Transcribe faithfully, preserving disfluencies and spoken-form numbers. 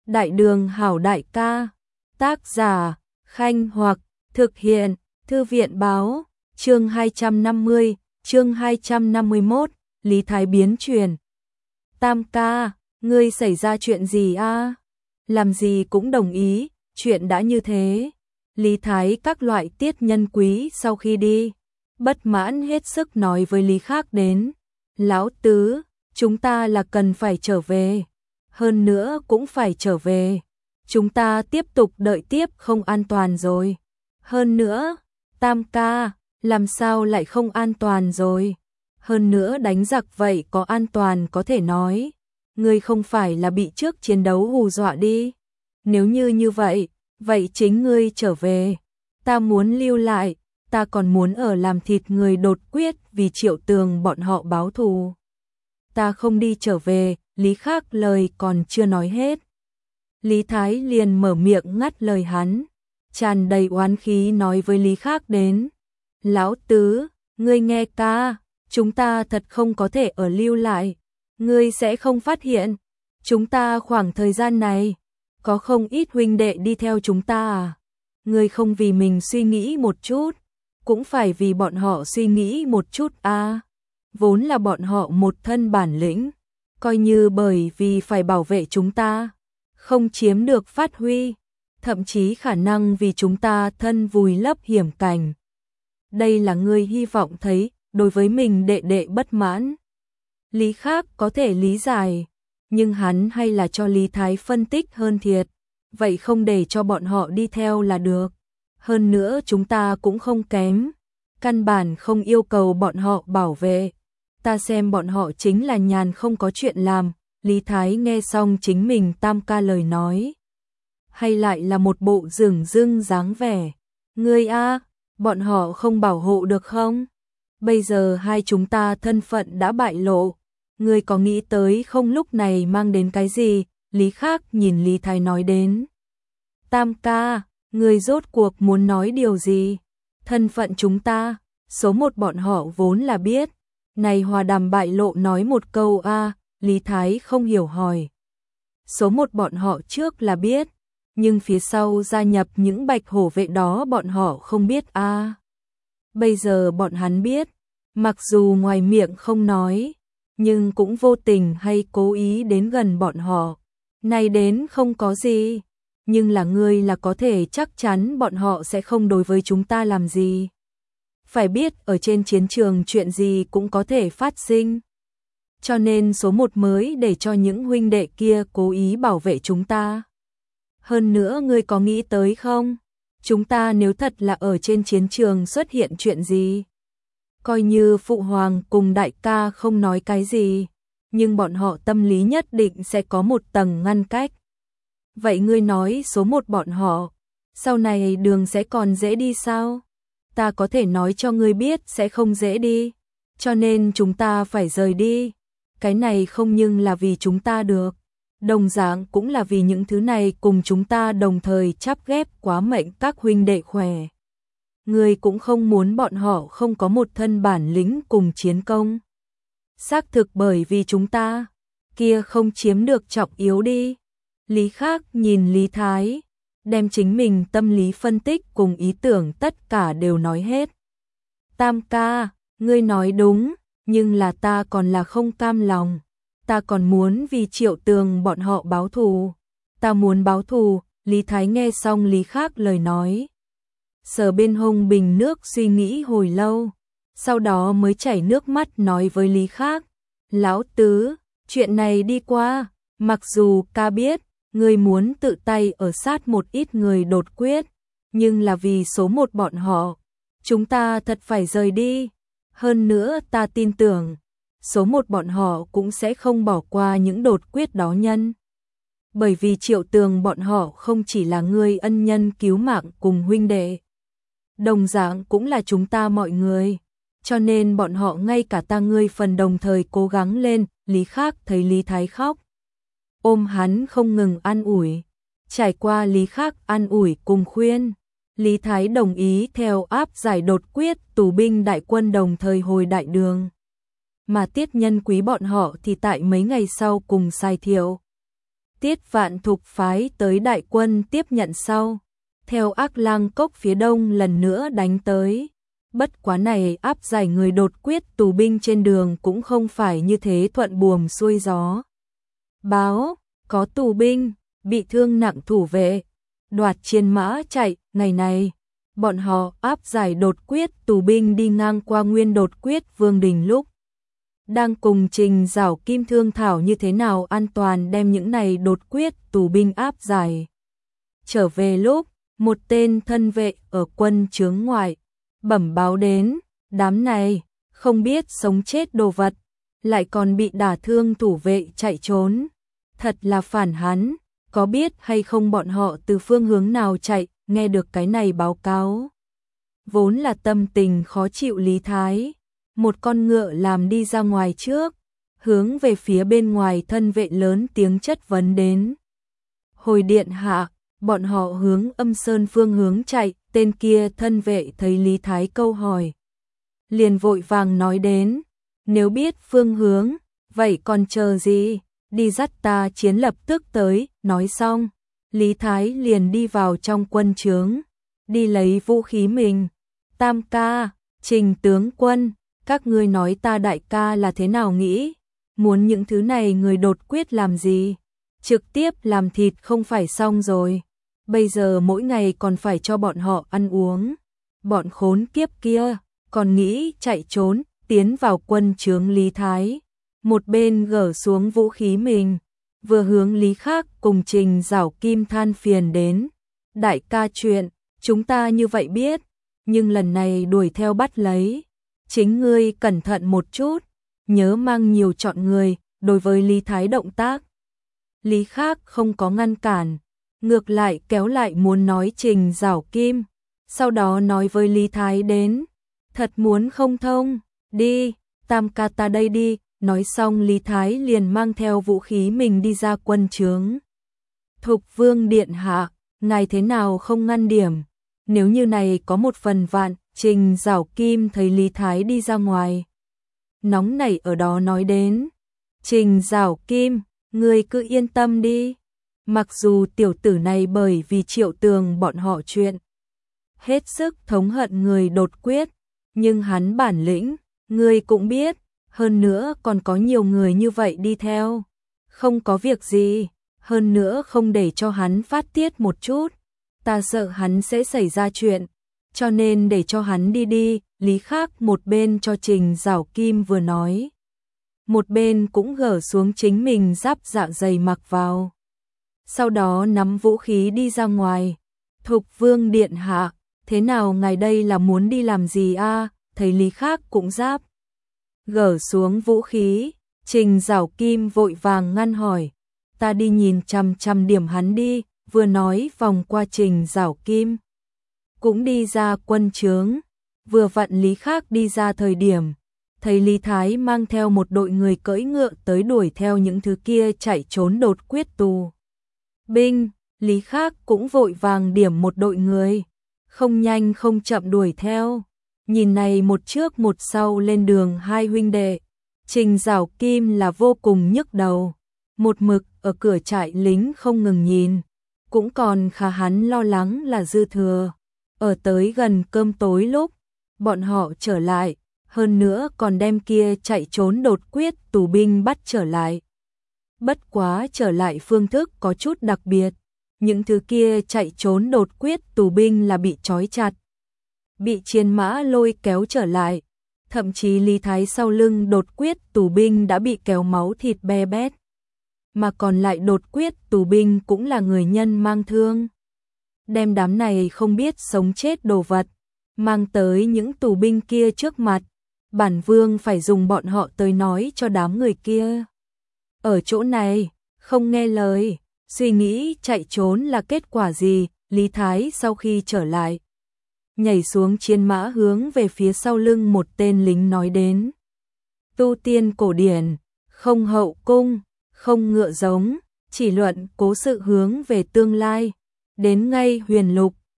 Đại đường hảo đại ca. Tác giả, Khanh Hoặc, thực hiện, Thư viện báo, chương hai trăm năm mươi, chương hai trăm năm mươi mốt, Lý Thái biến truyền. Tam ca, ngươi xảy ra chuyện gì a? Làm gì cũng đồng ý, chuyện đã như thế. Lý Thái các loại tiết nhân quý sau khi đi, bất mãn hết sức nói với Lý Khác đến. Lão tứ, chúng ta là cần phải trở về. Hơn nữa cũng phải trở về. Chúng ta tiếp tục đợi tiếp không an toàn rồi. Hơn nữa, Tam ca, làm sao lại không an toàn rồi? Hơn nữa đánh giặc vậy có an toàn có thể nói. Ngươi không phải là bị trước chiến đấu hù dọa đi. Nếu như như vậy, vậy chính ngươi trở về. Ta muốn lưu lại, ta còn muốn ở làm thịt người đột quyết vì Triệu Tường bọn họ báo thù. Ta không đi trở về, Lý Khác lời còn chưa nói hết. Lý Thái liền mở miệng ngắt lời hắn, tràn đầy oán khí nói với Lý Khác đến. Lão tứ, ngươi nghe ca, chúng ta thật không có thể ở lưu lại. Ngươi sẽ không phát hiện, chúng ta khoảng thời gian này, có không ít huynh đệ đi theo chúng ta à? Ngươi không vì mình suy nghĩ một chút, cũng phải vì bọn họ suy nghĩ một chút à? Vốn là bọn họ một thân bản lĩnh, coi như bởi vì phải bảo vệ chúng ta, không chiếm được phát huy, thậm chí khả năng vì chúng ta thân vùi lấp hiểm cảnh. Đây là ngươi hy vọng thấy, đối với mình đệ đệ bất mãn. Lý Khác có thể lý giải, nhưng hắn hay là cho Lý Thái phân tích hơn thiệt, vậy không để cho bọn họ đi theo là được. Hơn nữa chúng ta cũng không kém, căn bản không yêu cầu bọn họ bảo vệ. Ta xem bọn họ chính là nhàn không có chuyện làm. Lý Thái nghe xong chính mình Tam ca lời nói, hay lại là một bộ dửng dưng dáng vẻ. Ngươi a, bọn họ không bảo hộ được không? Bây giờ hai chúng ta thân phận đã bại lộ, ngươi có nghĩ tới không lúc này mang đến cái gì? Lý Khác nhìn Lý Thái nói đến. Tam ca, ngươi rốt cuộc muốn nói điều gì? Thân phận chúng ta, số một bọn họ vốn là biết. Này Hòa Đàm bại lộ nói một câu a, Lý Thái không hiểu hỏi. Số một bọn họ trước là biết, nhưng phía sau gia nhập những bạch hổ vệ đó bọn họ không biết a. Bây giờ bọn hắn biết, mặc dù ngoài miệng không nói, nhưng cũng vô tình hay cố ý đến gần bọn họ. Này đến không có gì, nhưng là ngươi là có thể chắc chắn bọn họ sẽ không đối với chúng ta làm gì. Phải biết ở trên chiến trường chuyện gì cũng có thể phát sinh. Cho nên số một mới để cho những huynh đệ kia cố ý bảo vệ chúng ta. Hơn nữa ngươi có nghĩ tới không? Chúng ta nếu thật là ở trên chiến trường xuất hiện chuyện gì, coi như Phụ Hoàng cùng đại ca không nói cái gì, nhưng bọn họ tâm lý nhất định sẽ có một tầng ngăn cách. Vậy ngươi nói số một bọn họ, sau này đường sẽ còn dễ đi sao? Ta có thể nói cho ngươi biết sẽ không dễ đi, cho nên chúng ta phải rời đi. Cái này không nhưng là vì chúng ta được, đồng dạng cũng là vì những thứ này cùng chúng ta đồng thời chắp ghép quá mệnh các huynh đệ khỏe. Ngươi cũng không muốn bọn họ không có một thân bản lĩnh cùng chiến công. Xác thực bởi vì chúng ta, kia không chiếm được trọng yếu đi. Lý Khác nhìn Lý Thái, đem chính mình tâm lý phân tích cùng ý tưởng tất cả đều nói hết. Tam ca, ngươi nói đúng, nhưng là ta còn là không cam lòng. Ta còn muốn vì Triệu Tường bọn họ báo thù. Ta muốn báo thù. Lý Thái nghe xong Lý Khác lời nói, sờ bên hông bình nước suy nghĩ hồi lâu, sau đó mới chảy nước mắt nói với Lý Khác. Lão tứ, chuyện này đi qua, mặc dù ca biết, ngươi muốn tự tay ở sát một ít người đột quyết, nhưng là vì số một bọn họ, chúng ta thật phải rời đi. Hơn nữa ta tin tưởng, số một bọn họ cũng sẽ không bỏ qua những đột quyết đó nhân. Bởi vì Triệu Tường bọn họ không chỉ là ngươi ân nhân cứu mạng cùng huynh đệ, đồng dạng cũng là chúng ta mọi người, cho nên bọn họ ngay cả ta ngươi phần đồng thời cố gắng lên. Lý Khác thấy Lý Thái khóc, ôm hắn không ngừng an ủi. Trải qua Lý Khác an ủi cùng khuyên, Lý Thái đồng ý theo áp giải đột quyết tù binh đại quân đồng thời hồi đại đường. Mà Tiết Nhân Quý bọn họ thì tại mấy ngày sau cùng Sai Thiệu Tiết Vạn Thục phái tới đại quân tiếp nhận sau, theo Ác Lang Cốc phía đông lần nữa đánh tới. Bất quá này áp giải người đột quyết tù binh trên đường cũng không phải như thế thuận buồm xuôi gió. Báo, có tù binh, bị thương nặng thủ vệ, đoạt chiến mã chạy, ngày này, bọn họ áp giải đột quyết tù binh đi ngang qua nguyên đột quyết vương đình lúc. Đang cùng Trình Giảo Kim thương thảo như thế nào an toàn đem những này đột quyết tù binh áp giải. Trở về lúc, một tên thân vệ ở quân chướng ngoại, bẩm báo đến, đám này, không biết sống chết đồ vật, lại còn bị đả thương thủ vệ chạy trốn. Thật là phản hắn, có biết hay không bọn họ từ phương hướng nào chạy, nghe được cái này báo cáo. Vốn là tâm tình khó chịu Lý Thái, một con ngựa làm đi ra ngoài trước, hướng về phía bên ngoài thân vệ lớn tiếng chất vấn đến. Hồi điện hạ, bọn họ hướng Âm Sơn phương hướng chạy, tên kia thân vệ thấy Lý Thái câu hỏi. Liền vội vàng nói đến, nếu biết phương hướng, vậy còn chờ gì, đi dắt ta chiến lập tức tới, nói xong. Lý Thái liền đi vào trong quân trướng, đi lấy vũ khí mình. Tam ca, Trình tướng quân, các ngươi nói ta đại ca là thế nào nghĩ, muốn những thứ này người đột quyết làm gì, trực tiếp làm thịt không phải xong rồi, bây giờ mỗi ngày còn phải cho bọn họ ăn uống, bọn khốn kiếp kia, còn nghĩ chạy trốn, tiến vào quân trướng Lý Thái, một bên gỡ xuống vũ khí mình, vừa hướng Lý Khác cùng Trình Giảo Kim than phiền đến, đại ca chuyện, chúng ta như vậy biết, nhưng lần này đuổi theo bắt lấy. Chính ngươi cẩn thận một chút, nhớ mang nhiều chọn người, đối với Lý Thái động tác. Lý Khác không có ngăn cản, ngược lại kéo lại muốn nói Trình Giảo Kim, sau đó nói với Lý Thái đến, thật muốn không thông, đi, tam ca ta đây đi, nói xong Lý Thái liền mang theo vũ khí mình đi ra quân trướng. Thục Vương điện hạ, ngài thế nào không ngăn điểm, nếu như này có một phần vạn. Trình Giảo Kim thấy Lý Thái đi ra ngoài, nóng nảy ở đó nói đến, Trình Giảo Kim, ngươi cứ yên tâm đi, mặc dù tiểu tử này bởi vì Triệu Tường bọn họ chuyện, hết sức thống hận người đột quyết, nhưng hắn bản lĩnh, ngươi cũng biết, hơn nữa còn có nhiều người như vậy đi theo, không có việc gì, hơn nữa không để cho hắn phát tiết một chút, ta sợ hắn sẽ xảy ra chuyện. Cho nên để cho hắn đi đi, Lý Khác một bên cho Trình Giảo Kim vừa nói. Một bên cũng gỡ xuống chính mình giáp dạ dày mặc vào. Sau đó nắm vũ khí đi ra ngoài. Thục Vương điện hạ, thế nào ngài đây là muốn đi làm gì a? À? Thấy Lý Khác cũng giáp. Gỡ xuống vũ khí, Trình Giảo Kim vội vàng ngăn hỏi. Ta đi nhìn chằm chằm điểm hắn đi, vừa nói vòng qua Trình Giảo Kim. Cũng đi ra quân trướng, vừa vặn Lý Khác đi ra thời điểm, thấy Lý Thái mang theo một đội người cưỡi ngựa tới đuổi theo những thứ kia chạy trốn đột quyết tù. Binh, Lý Khác cũng vội vàng điểm một đội người, không nhanh không chậm đuổi theo, nhìn này một trước một sau lên đường hai huynh đệ, Trình Giảo Kim là vô cùng nhức đầu, một mực ở cửa trại lính không ngừng nhìn, cũng còn khá hắn lo lắng là dư thừa. Ở tới gần cơm tối lúc, bọn họ trở lại, hơn nữa còn đem kia chạy trốn đột quyết tù binh bắt trở lại. Bất quá trở lại phương thức có chút đặc biệt, những thứ kia chạy trốn đột quyết tù binh là bị trói chặt, bị chiến mã lôi kéo trở lại, thậm chí Lý Thái sau lưng đột quyết tù binh đã bị kéo máu thịt be bét, mà còn lại đột quyết tù binh cũng là người nhân mang thương. Đem đám này không biết sống chết đồ vật, mang tới những tù binh kia trước mặt, bản vương phải dùng bọn họ tới nói cho đám người kia. Ở chỗ này, không nghe lời, suy nghĩ chạy trốn là kết quả gì, Lý Thái sau khi trở lại. Nhảy xuống chiến mã hướng về phía sau lưng một tên lính nói đến. Tu tiên cổ điển, không hậu cung, không ngựa giống, chỉ luận cố sự hướng về tương lai. Đến ngay huyền lục,